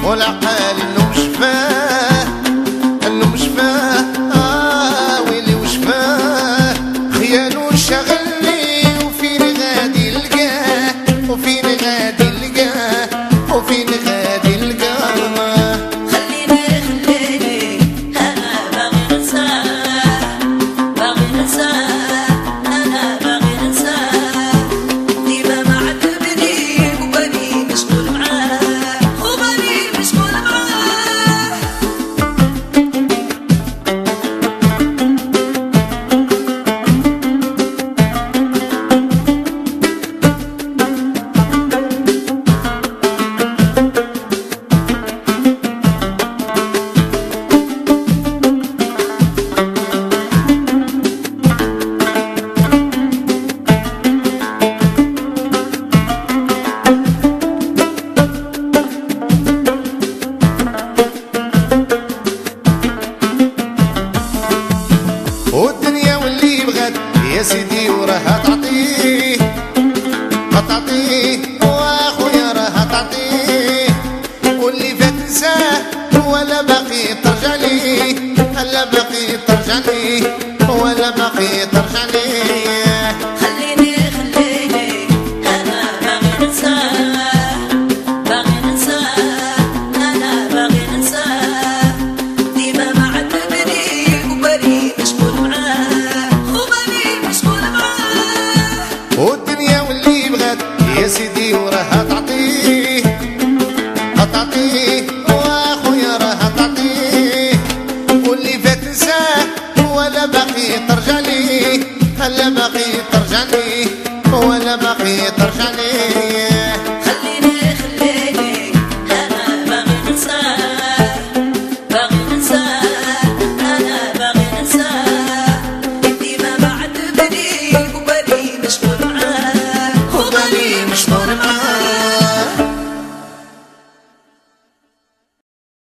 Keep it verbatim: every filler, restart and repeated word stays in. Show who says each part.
Speaker 1: والعقال انه شفاه انه شفاه آه ويلي وشفاه خيالو شغلني وفين غادي لقاه وفين غادي لقاه وفين غادي لقاه
Speaker 2: خليني خليني انا باغي ننساه باغي ننساه انا باغي ننساه ديما معذبني وباني مشغول معاه وباني مشغول معاه
Speaker 1: والدنيا واللي بغات يا سيدي وراها تعطيه تعطيه واخويا راها تعطيه واللي فات نساه ولا باقي ترجع ليه لا باقي ترجع ليه ولا باقي ترجع